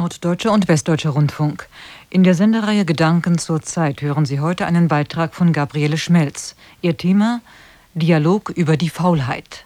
Norddeutscher und Westdeutscher Rundfunk. In der Sendereihe Gedanken zur Zeit hören Sie heute einen Beitrag von Gabriele Schmelz. Ihr Thema: Dialog über die Faulheit.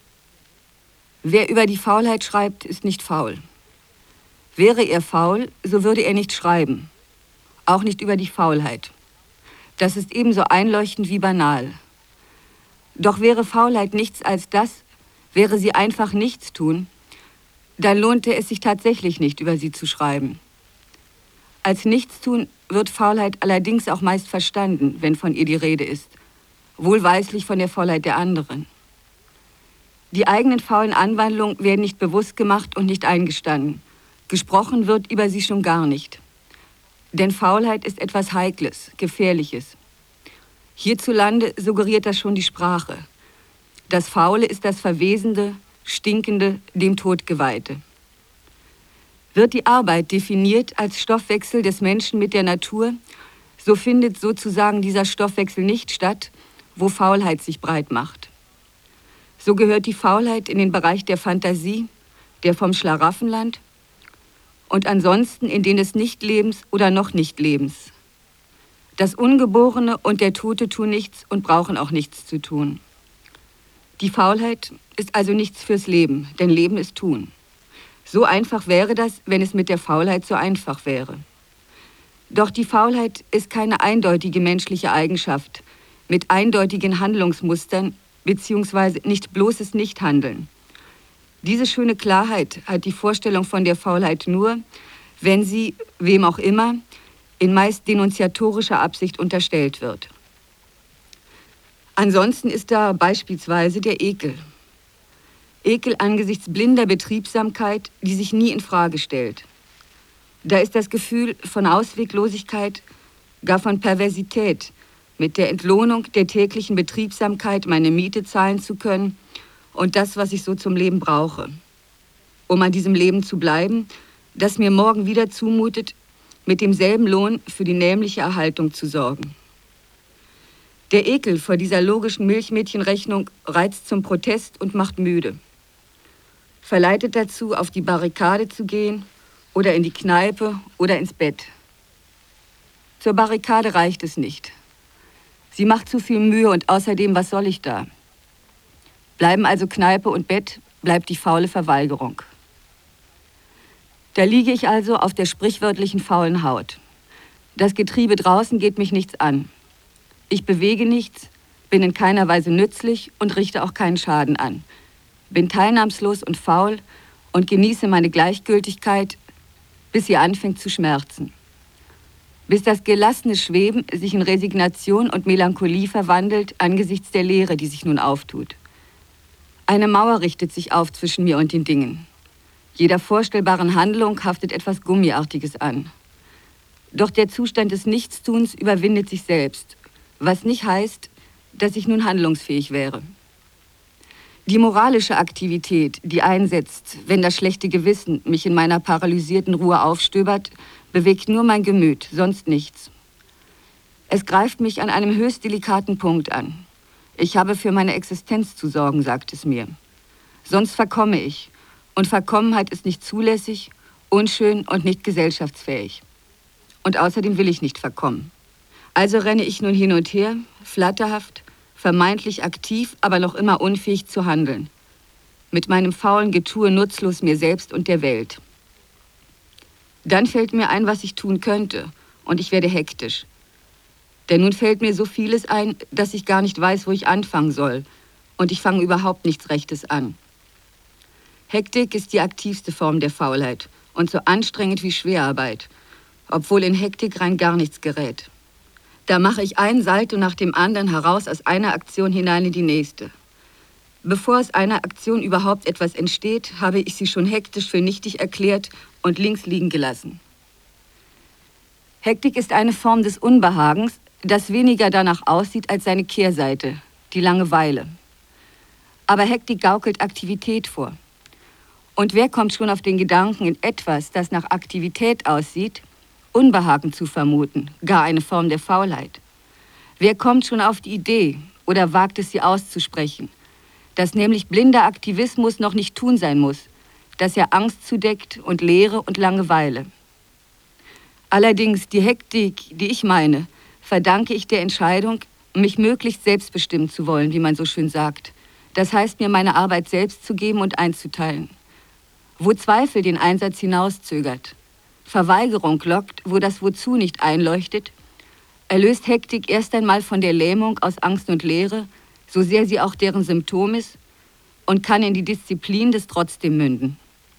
Wer über die Faulheit schreibt, ist nicht faul. Wäre er faul, so würde er nicht schreiben. Auch nicht über die Faulheit. Das ist ebenso einleuchtend wie banal. Doch wäre Faulheit nichts als das, wäre sie einfach nichts tun, dann lohnte es sich tatsächlich nicht, über sie zu schreiben. Als Nichtstun wird Faulheit allerdings auch meist verstanden, wenn von ihr die Rede ist, wohlweislich von der Faulheit der anderen. Die eigenen faulen Anwandlungen werden nicht bewusst gemacht und nicht eingestanden. Gesprochen wird über sie schon gar nicht. Denn Faulheit ist etwas Heikles, Gefährliches. Hierzulande suggeriert das schon die Sprache. Das Faule ist das Verwesende, Stinkende, dem Tod geweihte. Wird die Arbeit definiert als Stoffwechsel des Menschen mit der Natur, so findet sozusagen dieser Stoffwechsel nicht statt, wo Faulheit sich breit macht. So gehört die Faulheit in den Bereich der Fantasie, der vom Schlaraffenland und ansonsten in den des Nichtlebens oder noch Nichtlebens. Das Ungeborene und der Tote tun nichts und brauchen auch nichts zu tun. Die Faulheit ist also nichts fürs Leben, denn Leben ist Tun. So einfach wäre das, wenn es mit der Faulheit so einfach wäre. Doch die Faulheit ist keine eindeutige menschliche Eigenschaft mit eindeutigen Handlungsmustern beziehungsweise nicht bloßes Nichthandeln. Diese schöne Klarheit hat die Vorstellung von der Faulheit nur, wenn sie, wem auch immer, in meist denunziatorischer Absicht unterstellt wird. Ansonsten ist da beispielsweise der Ekel. Ekel angesichts blinder Betriebsamkeit, die sich nie in Frage stellt. Da ist das Gefühl von Ausweglosigkeit, gar von Perversität, mit der Entlohnung der täglichen Betriebsamkeit meine Miete zahlen zu können und das, was ich so zum Leben brauche. Um an diesem Leben zu bleiben, das mir morgen wieder zumutet, mit demselben Lohn für die nämliche Erhaltung zu sorgen. Der Ekel vor dieser logischen Milchmädchenrechnung reizt zum Protest und macht müde. Verleitet dazu, auf die Barrikade zu gehen oder in die Kneipe oder ins Bett. Zur Barrikade reicht es nicht. Sie macht zu viel Mühe und außerdem, was soll ich da? Bleiben also Kneipe und Bett, bleibt die faule Verweigerung. Da liege ich also auf der sprichwörtlichen faulen Haut. Das Getriebe draußen geht mich nichts an. Ich bewege nichts, bin in keiner Weise nützlich und richte auch keinen Schaden an. Bin teilnahmslos und faul und genieße meine Gleichgültigkeit, bis sie anfängt zu schmerzen. Bis das gelassene Schweben sich in Resignation und Melancholie verwandelt angesichts der Leere, die sich nun auftut. Eine Mauer richtet sich auf zwischen mir und den Dingen. Jeder vorstellbaren Handlung haftet etwas Gummiartiges an. Doch der Zustand des Nichtstuns überwindet sich selbst, was nicht heißt, dass ich nun handlungsfähig wäre. Die moralische Aktivität, die einsetzt, wenn das schlechte Gewissen mich in meiner paralysierten Ruhe aufstöbert, bewegt nur mein Gemüt, sonst nichts. Es greift mich an einem höchst delikaten Punkt an. Ich habe für meine Existenz zu sorgen, sagt es mir. Sonst verkomme ich. Und Verkommenheit ist nicht zulässig, unschön und nicht gesellschaftsfähig. Und außerdem will ich nicht verkommen. Also renne ich nun hin und her, flatterhaft, vermeintlich aktiv, aber noch immer unfähig zu handeln. Mit meinem faulen Getue nutzlos mir selbst und der Welt. Dann fällt mir ein, was ich tun könnte, und ich werde hektisch. Denn nun fällt mir so vieles ein, dass ich gar nicht weiß, wo ich anfangen soll, und ich fange überhaupt nichts Rechtes an. Hektik ist die aktivste Form der Faulheit und so anstrengend wie Schwerarbeit, obwohl in Hektik rein gar nichts gerät. Da mache ich ein Salto nach dem anderen heraus aus einer Aktion hinein in die nächste. Bevor aus einer Aktion überhaupt etwas entsteht, habe ich sie schon hektisch für nichtig erklärt und links liegen gelassen. Hektik ist eine Form des Unbehagens, das weniger danach aussieht als seine Kehrseite, die Langeweile. Aber Hektik gaukelt Aktivität vor. Und wer kommt schon auf den Gedanken, in etwas, das nach Aktivität aussieht, Unbehagen zu vermuten, gar eine Form der Faulheit? Wer kommt schon auf die Idee oder wagt es, sie auszusprechen, dass nämlich blinder Aktivismus noch nicht Tun sein muss, dass er Angst zudeckt und Leere und Langeweile. Allerdings die Hektik, die ich meine, verdanke ich der Entscheidung, mich möglichst selbstbestimmen zu wollen, wie man so schön sagt. Das heißt, mir meine Arbeit selbst zu geben und einzuteilen. Wo Zweifel den Einsatz hinauszögert, Verweigerung lockt, wo das Wozu nicht einleuchtet, erlöst Hektik erst einmal von der Lähmung aus Angst und Leere, so sehr sie auch deren Symptom ist, und kann in die Disziplin des Trotzdem münden.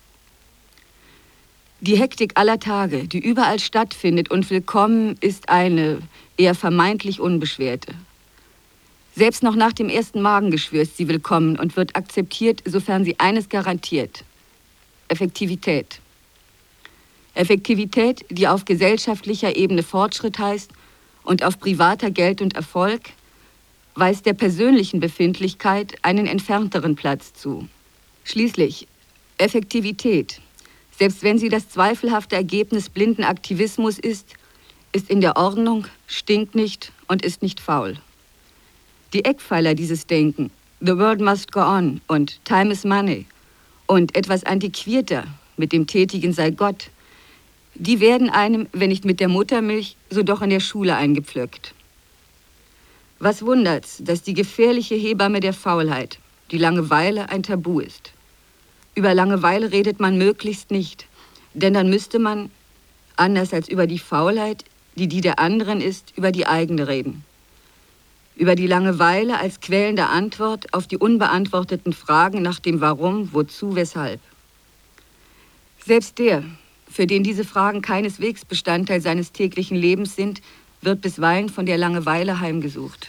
Die Hektik aller Tage, die überall stattfindet und willkommen, ist eine eher vermeintlich unbeschwerte. Selbst noch nach dem ersten Magengeschwür ist sie willkommen und wird akzeptiert, sofern sie eines garantiert: Effektivität. Effektivität, die auf gesellschaftlicher Ebene Fortschritt heißt und auf privater Geld und Erfolg, weist der persönlichen Befindlichkeit einen entfernteren Platz zu. Schließlich, Effektivität, selbst wenn sie das zweifelhafte Ergebnis blinden Aktivismus ist in der Ordnung, stinkt nicht und ist nicht faul. Die Eckpfeiler dieses Denken, The World Must Go On und Time is Money und etwas antiquierter, mit dem Tätigen sei Gott, die werden einem, wenn nicht mit der Muttermilch, so doch in der Schule eingepflückt. Was wundert's, dass die gefährliche Hebamme der Faulheit, die Langeweile, ein Tabu ist. Über Langeweile redet man möglichst nicht, denn dann müsste man, anders als über die Faulheit, die der anderen ist, über die eigene reden. Über die Langeweile als quälende Antwort auf die unbeantworteten Fragen nach dem Warum, Wozu, Weshalb. Selbst der, für den diese Fragen keineswegs Bestandteil seines täglichen Lebens sind, wird bisweilen von der Langeweile heimgesucht.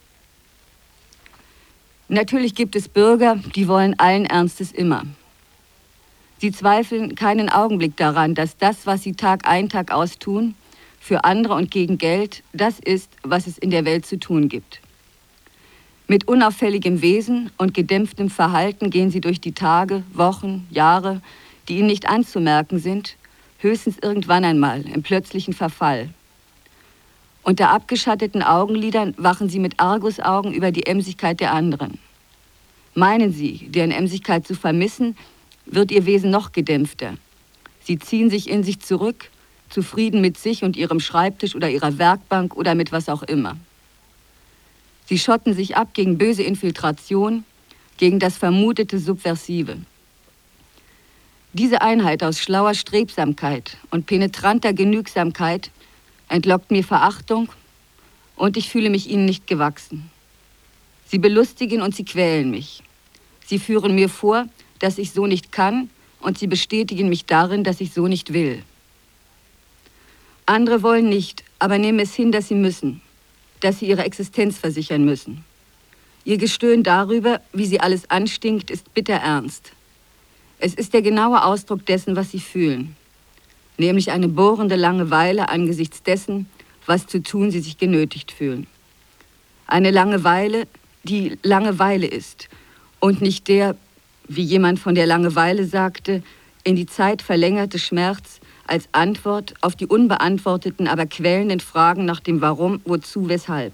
Natürlich gibt es Bürger, die wollen allen Ernstes immer. Sie zweifeln keinen Augenblick daran, dass das, was sie Tag ein, Tag aus tun, für andere und gegen Geld, das ist, was es in der Welt zu tun gibt. Mit unauffälligem Wesen und gedämpftem Verhalten gehen sie durch die Tage, Wochen, Jahre, die ihnen nicht anzumerken sind, höchstens irgendwann einmal im plötzlichen Verfall. Unter abgeschatteten Augenlidern wachen sie mit Argusaugen über die Emsigkeit der anderen. Meinen sie, deren Emsigkeit zu vermissen, wird ihr Wesen noch gedämpfter. Sie ziehen sich in sich zurück, zufrieden mit sich und ihrem Schreibtisch oder ihrer Werkbank oder mit was auch immer. Sie schotten sich ab gegen böse Infiltration, gegen das vermutete Subversive. Diese Einheit aus schlauer Strebsamkeit und penetranter Genügsamkeit entlockt mir Verachtung und ich fühle mich ihnen nicht gewachsen. Sie belustigen und sie quälen mich. Sie führen mir vor, dass ich so nicht kann und sie bestätigen mich darin, dass ich so nicht will. Andere wollen nicht, aber nehmen es hin, dass sie müssen, dass sie ihre Existenz versichern müssen. Ihr Gestöhn darüber, wie sie alles anstinkt, ist bitter ernst. Es ist der genaue Ausdruck dessen, was sie fühlen, nämlich eine bohrende Langeweile angesichts dessen, was zu tun sie sich genötigt fühlen. Eine Langeweile, die Langeweile ist und nicht der, wie jemand von der Langeweile sagte, in die Zeit verlängerte Schmerz als Antwort auf die unbeantworteten, aber quälenden Fragen nach dem Warum, Wozu, Weshalb.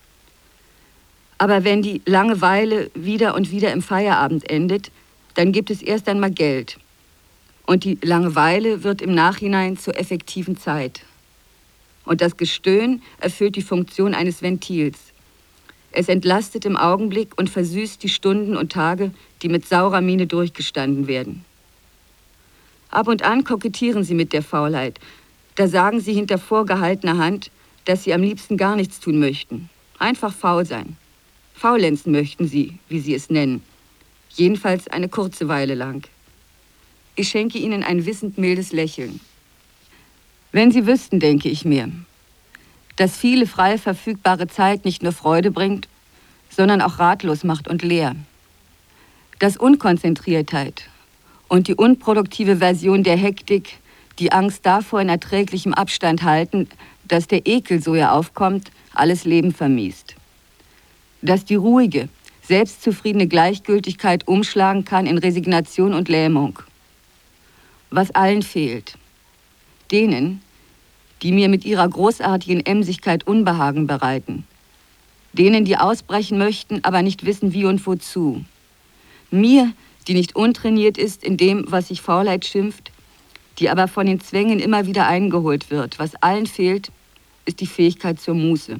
Aber wenn die Langeweile wieder und wieder im Feierabend endet, dann gibt es erst einmal Geld. Und die Langeweile wird im Nachhinein zur effektiven Zeit. Und das Gestöhn erfüllt die Funktion eines Ventils. Es entlastet im Augenblick und versüßt die Stunden und Tage, die mit saurer Miene durchgestanden werden. Ab und an kokettieren sie mit der Faulheit. Da sagen sie hinter vorgehaltener Hand, dass sie am liebsten gar nichts tun möchten. Einfach faul sein. Faulenzen möchten sie, wie sie es nennen. Jedenfalls eine kurze Weile lang. Ich schenke ihnen ein wissend mildes Lächeln. Wenn sie wüssten, denke ich mir, dass viele frei verfügbare Zeit nicht nur Freude bringt, sondern auch ratlos macht und leer. Dass Unkonzentriertheit und die unproduktive Version der Hektik die Angst davor in erträglichem Abstand halten, dass der Ekel, so er aufkommt, alles Leben vermiest. Dass die ruhige, selbstzufriedene Gleichgültigkeit umschlagen kann in Resignation und Lähmung. Was allen fehlt. Denen, die mir mit ihrer großartigen Emsigkeit Unbehagen bereiten. Denen, die ausbrechen möchten, aber nicht wissen, wie und wozu. Mir, die nicht untrainiert ist in dem, was sich Faulheit schimpft, die aber von den Zwängen immer wieder eingeholt wird. Was allen fehlt, ist die Fähigkeit zur Muße.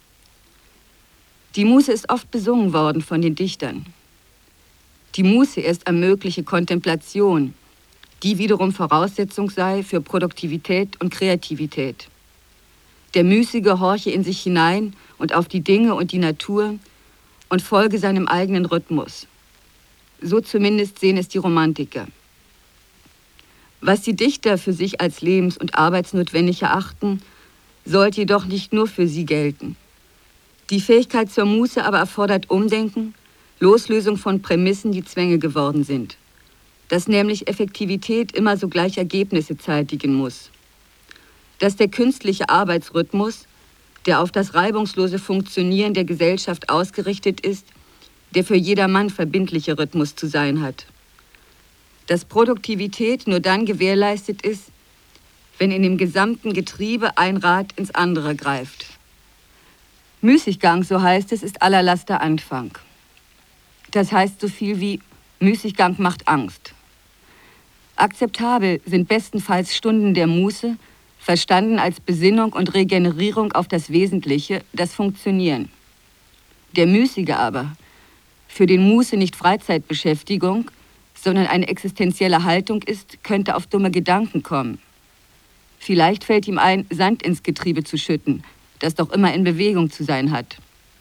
Die Muße ist oft besungen worden von den Dichtern. Die Muße erst ermögliche Kontemplation, die wiederum Voraussetzung sei für Produktivität und Kreativität. Der Müßige horche in sich hinein und auf die Dinge und die Natur und folge seinem eigenen Rhythmus. So zumindest sehen es die Romantiker. Was die Dichter für sich als lebens- und arbeitsnotwendig erachten, sollte jedoch nicht nur für sie gelten. Die Fähigkeit zur Muße aber erfordert Umdenken, Loslösung von Prämissen, die Zwänge geworden sind. Dass nämlich Effektivität immer sogleich Ergebnisse zeitigen muss. Dass der künstliche Arbeitsrhythmus, der auf das reibungslose Funktionieren der Gesellschaft ausgerichtet ist, der für jedermann verbindliche Rhythmus zu sein hat. Dass Produktivität nur dann gewährleistet ist, wenn in dem gesamten Getriebe ein Rad ins andere greift. Müßiggang, so heißt es, ist aller Laster Anfang. Das heißt so viel wie Müßiggang macht Angst. Akzeptabel sind bestenfalls Stunden der Muße, verstanden als Besinnung und Regenerierung auf das Wesentliche, das Funktionieren. Der Müßige aber, für den Muße nicht Freizeitbeschäftigung, sondern eine existenzielle Haltung ist, könnte auf dumme Gedanken kommen. Vielleicht fällt ihm ein, Sand ins Getriebe zu schütten, das doch immer in Bewegung zu sein hat.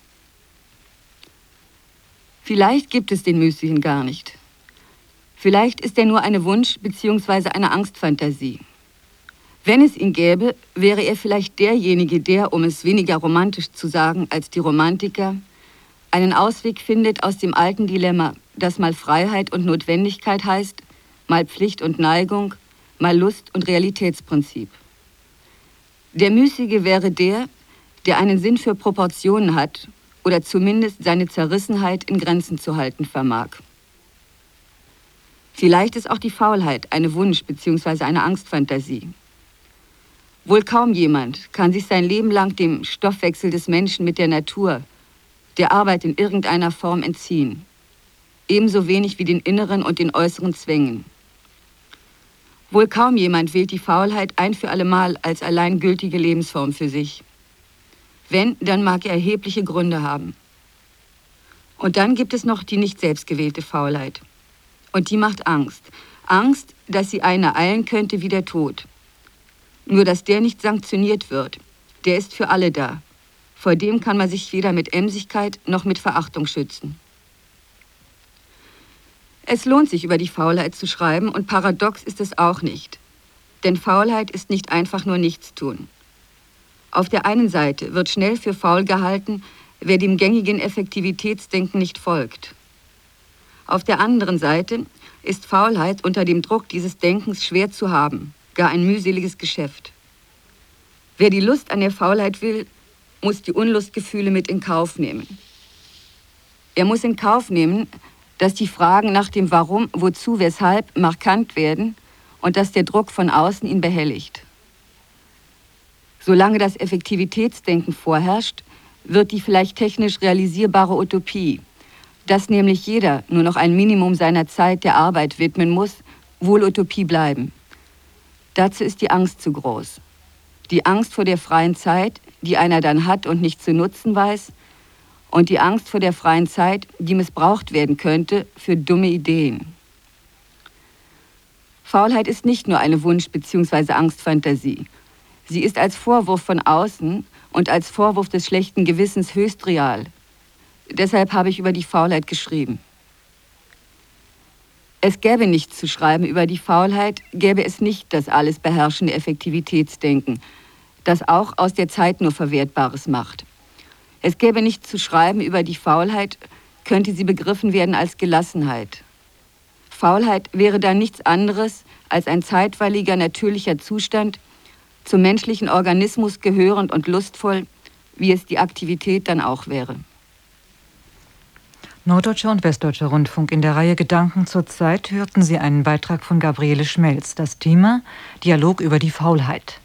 Vielleicht gibt es den Müßigen gar nicht. Vielleicht ist er nur eine Wunsch- bzw. eine Angstfantasie. Wenn es ihn gäbe, wäre er vielleicht derjenige, der, um es weniger romantisch zu sagen als die Romantiker, einen Ausweg findet aus dem alten Dilemma, das mal Freiheit und Notwendigkeit heißt, mal Pflicht und Neigung, mal Lust und Realitätsprinzip. Der Müßige wäre der einen Sinn für Proportionen hat oder zumindest seine Zerrissenheit in Grenzen zu halten vermag. Vielleicht ist auch die Faulheit eine Wunsch- bzw. eine Angstfantasie. Wohl kaum jemand kann sich sein Leben lang dem Stoffwechsel des Menschen mit der Natur, der Arbeit in irgendeiner Form entziehen. Ebenso wenig wie den inneren und den äußeren Zwängen. Wohl kaum jemand wählt die Faulheit ein für allemal als allein gültige Lebensform für sich. Wenn, dann mag er erhebliche Gründe haben. Und dann gibt es noch die nicht selbstgewählte Faulheit. Und die macht Angst. Angst, dass sie einen ereilen könnte wie der Tod. Nur, dass der nicht sanktioniert wird. Der ist für alle da. Vor dem kann man sich weder mit Emsigkeit noch mit Verachtung schützen. Es lohnt sich, über die Faulheit zu schreiben, und paradox ist es auch nicht. Denn Faulheit ist nicht einfach nur Nichtstun. Auf der einen Seite wird schnell für faul gehalten, wer dem gängigen Effektivitätsdenken nicht folgt. Auf der anderen Seite ist Faulheit unter dem Druck dieses Denkens schwer zu haben, gar ein mühseliges Geschäft. Wer die Lust an der Faulheit will, muss die Unlustgefühle mit in Kauf nehmen. Er muss in Kauf nehmen, dass die Fragen nach dem Warum, Wozu, Weshalb markant werden und dass der Druck von außen ihn behelligt. Solange das Effektivitätsdenken vorherrscht, wird die vielleicht technisch realisierbare Utopie, dass nämlich jeder nur noch ein Minimum seiner Zeit der Arbeit widmen muss, wohl Utopie bleiben. Dazu ist die Angst zu groß. Die Angst vor der freien Zeit, die einer dann hat und nicht zu nutzen weiß, und die Angst vor der freien Zeit, die missbraucht werden könnte für dumme Ideen. Faulheit ist nicht nur eine Wunsch- bzw. Angstfantasie. Sie ist als Vorwurf von außen und als Vorwurf des schlechten Gewissens höchst real. Deshalb habe ich über die Faulheit geschrieben. Es gäbe nichts zu schreiben über die Faulheit, gäbe es nicht das alles beherrschende Effektivitätsdenken, das auch aus der Zeit nur Verwertbares macht. Es gäbe nichts zu schreiben über die Faulheit, könnte sie begriffen werden als Gelassenheit. Faulheit wäre dann nichts anderes als ein zeitweiliger natürlicher Zustand, zum menschlichen Organismus gehörend und lustvoll, wie es die Aktivität dann auch wäre. Norddeutscher und Westdeutscher Rundfunk. In der Reihe Gedanken zur Zeit hörten Sie einen Beitrag von Gabriele Schmelz. Das Thema: Dialog über die Faulheit.